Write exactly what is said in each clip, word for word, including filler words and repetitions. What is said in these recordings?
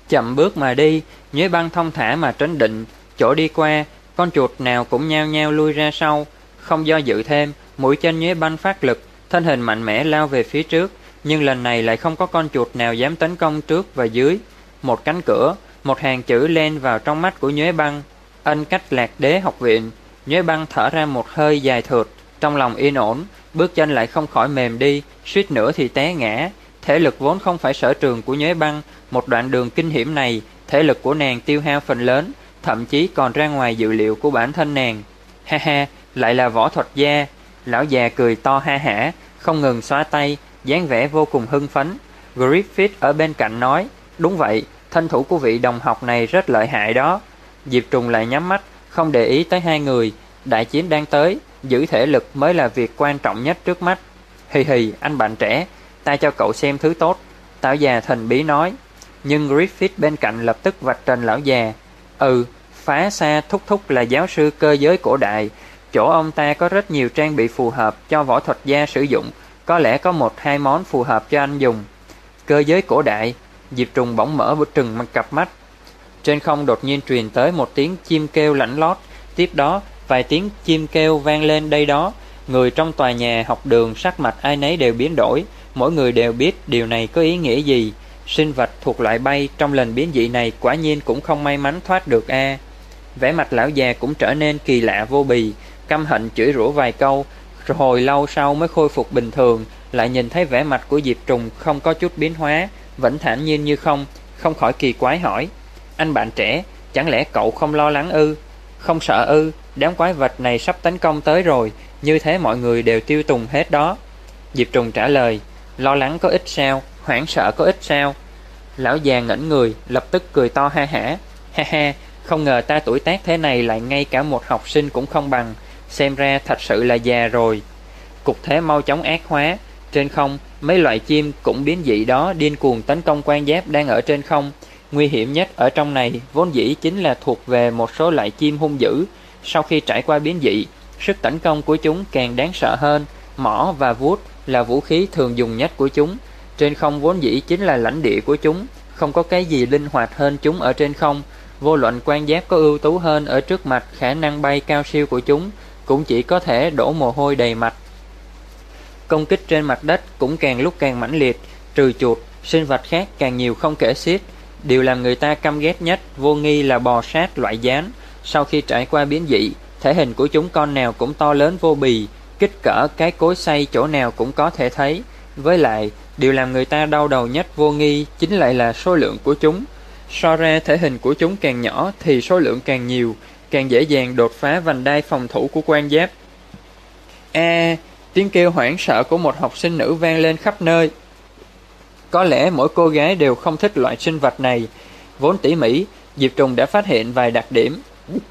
Chậm bước mà đi, Nhuế Băng thong thả mà trấn định, chỗ đi qua, con chuột nào cũng nhao nhao lui ra sau. Không do dự thêm, mũi chân Nhuế Băng phát lực, thân hình mạnh mẽ lao về phía trước, nhưng lần này lại không có con chuột nào dám tấn công trước và dưới. Một cánh cửa, một hàng chữ len vào trong mắt của Nhuế Băng: Ân Cách Lạc Đế học viện. Nhuế Băng thở ra một hơi dài thượt, trong lòng yên ổn, bước chân lại không khỏi mềm đi, suýt nữa thì té ngã. Thể lực vốn không phải sở trường của Nhuế Băng, một đoạn đường kinh hiểm này, thể lực của nàng tiêu hao phần lớn, thậm chí còn ra ngoài dự liệu của bản thân nàng. Ha ha, lại là võ thuật gia. Lão già cười to ha hả, không ngừng xóa tay, dáng vẻ vô cùng hưng phấn. Griffith ở bên cạnh nói: Đúng vậy, thân thủ của vị đồng học này rất lợi hại đó. Diệp Trùng lại nhắm mắt, không để ý tới hai người. Đại chiến đang tới, giữ thể lực mới là việc quan trọng nhất trước mắt. Hì hì, anh bạn trẻ, ta cho cậu xem thứ tốt, lão già thần bí nói. Nhưng Griffith bên cạnh lập tức vạch trần lão già: Ừ, Phá Xa thúc thúc là giáo sư cơ giới cổ đại, chỗ ông ta có rất nhiều trang bị phù hợp cho võ thuật gia sử dụng, có lẽ có một hai món phù hợp cho anh dùng. Cơ giới cổ đại? Diệp Trùng bỗng mở bức trừng mặt cặp mắt. Trên không đột nhiên truyền tới một tiếng chim kêu lảnh lót, tiếp đó vài tiếng chim kêu vang lên đây đó. Người trong tòa nhà học đường sắc mặt ai nấy đều biến đổi, mỗi người đều biết điều này có ý nghĩa gì. Sinh vật thuộc loại bay trong lần biến dị này quả nhiên cũng không may mắn thoát được a. À. Vẻ mặt lão già cũng trở nên kỳ lạ vô bì, căm hận chửi rủa vài câu, rồi hồi lâu sau mới khôi phục bình thường, lại nhìn thấy vẻ mặt của Diệp Trùng không có chút biến hóa, vẫn thản nhiên như không, không khỏi kỳ quái hỏi: Anh bạn trẻ, chẳng lẽ cậu không lo lắng ư? Không sợ ư? Đám quái vật này sắp tấn công tới rồi, như thế mọi người đều tiêu tùng hết đó. Diệp Trùng trả lời: Lo lắng có ích sao, hoảng sợ có ích sao? Lão già ngẩn người, lập tức cười to ha hả: Ha ha, không ngờ ta tuổi tác thế này lại ngay cả một học sinh cũng không bằng, xem ra thật sự là già rồi. Cục thế mau chóng ác hóa, trên không mấy loại chim cũng biến dị đó điên cuồng tấn công quan giáp đang ở trên không. Nguy hiểm nhất ở trong này vốn dĩ chính là thuộc về một số loại chim hung dữ, sau khi trải qua biến dị, sức tấn công của chúng càng đáng sợ hơn. Mỏ và vuốt là vũ khí thường dùng nhất của chúng. Trên không vốn dĩ chính là lãnh địa của chúng, không có cái gì linh hoạt hơn chúng ở trên không. Vô luận quan giáp có ưu tú hơn ở trước mặt, khả năng bay cao siêu của chúng cũng chỉ có thể đổ mồ hôi đầy mặt. Công kích trên mặt đất cũng càng lúc càng mãnh liệt, trừ chuột, sinh vật khác càng nhiều không kể xiết. Điều làm người ta căm ghét nhất vô nghi là bò sát loại gián. Sau khi trải qua biến dị, thể hình của chúng con nào cũng to lớn vô bì, kích cỡ cái cối xay chỗ nào cũng có thể thấy. Với lại, điều làm người ta đau đầu nhất vô nghi chính lại là số lượng của chúng. So ra thể hình của chúng càng nhỏ thì số lượng càng nhiều, càng dễ dàng đột phá vành đai phòng thủ của quan giáp. A, à, tiếng kêu hoảng sợ của một học sinh nữ vang lên khắp nơi. Có lẽ mỗi cô gái đều không thích loại sinh vật này. Vốn tỉ mỉ, Diệp Trùng đã phát hiện vài đặc điểm.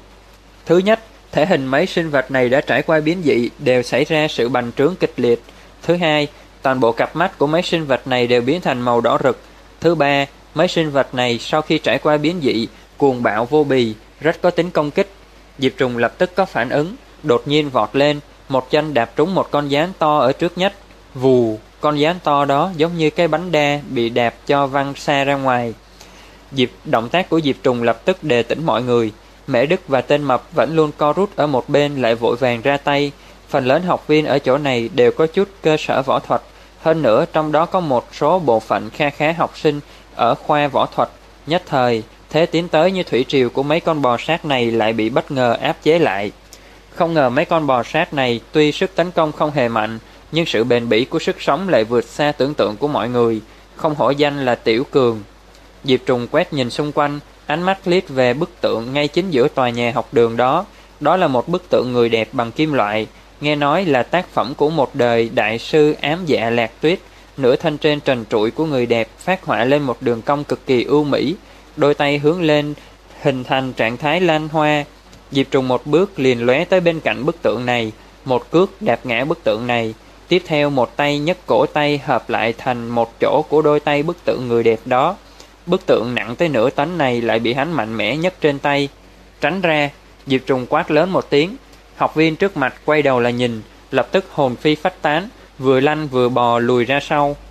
Thứ nhất, thể hình mấy sinh vật này đã trải qua biến dị đều xảy ra sự bành trướng kịch liệt. Thứ hai, toàn bộ cặp mắt của mấy sinh vật này đều biến thành màu đỏ rực. Thứ ba, mấy sinh vật này sau khi trải qua biến dị, cuồng bạo vô bì, rất có tính công kích. Diệp Trùng lập tức có phản ứng, đột nhiên vọt lên, một chân đạp trúng một con gián to ở trước nhất. Vù, con gián to đó giống như cái bánh đa bị đạp cho văng xa ra ngoài. Diệp động tác của Diệp Trùng lập tức đề tỉnh mọi người. Mễ Đức và tên mập vẫn luôn co rút ở một bên lại vội vàng ra tay. Phần lớn học viên ở chỗ này đều có chút cơ sở võ thuật, hơn nữa trong đó có một số bộ phận kha khá học sinh ở khoa võ thuật. Nhất thời, thế tiến tới như thủy triều của mấy con bò sát này lại bị bất ngờ áp chế lại. Không ngờ mấy con bò sát này tuy sức tấn công không hề mạnh, nhưng sự bền bỉ của sức sống lại vượt xa tưởng tượng của mọi người, không hổ danh là tiểu cường. Diệp Trùng quét nhìn xung quanh, ánh mắt liếc về bức tượng ngay chính giữa tòa nhà học đường đó. Đó là một bức tượng người đẹp bằng kim loại, nghe nói là tác phẩm của một đời đại sư ám dạ Lạc Tuyết. Nửa thân trên trần trụi của người đẹp phát họa lên một đường cong cực kỳ ưu mỹ, đôi tay hướng lên hình thành trạng thái lan hoa. Diệp Trùng một bước liền lóe tới bên cạnh bức tượng này, một cước đạp ngã bức tượng này. Tiếp theo một tay nhấc cổ tay hợp lại thành một chỗ của đôi tay bức tượng người đẹp đó. Bức tượng nặng tới nửa tấn này lại bị hắn mạnh mẽ nhấc trên tay. Tránh ra! Diệp Trùng quát lớn một tiếng. Học viên trước mặt quay đầu là nhìn, lập tức hồn phi phách tán, vừa lăn vừa bò lùi ra sau.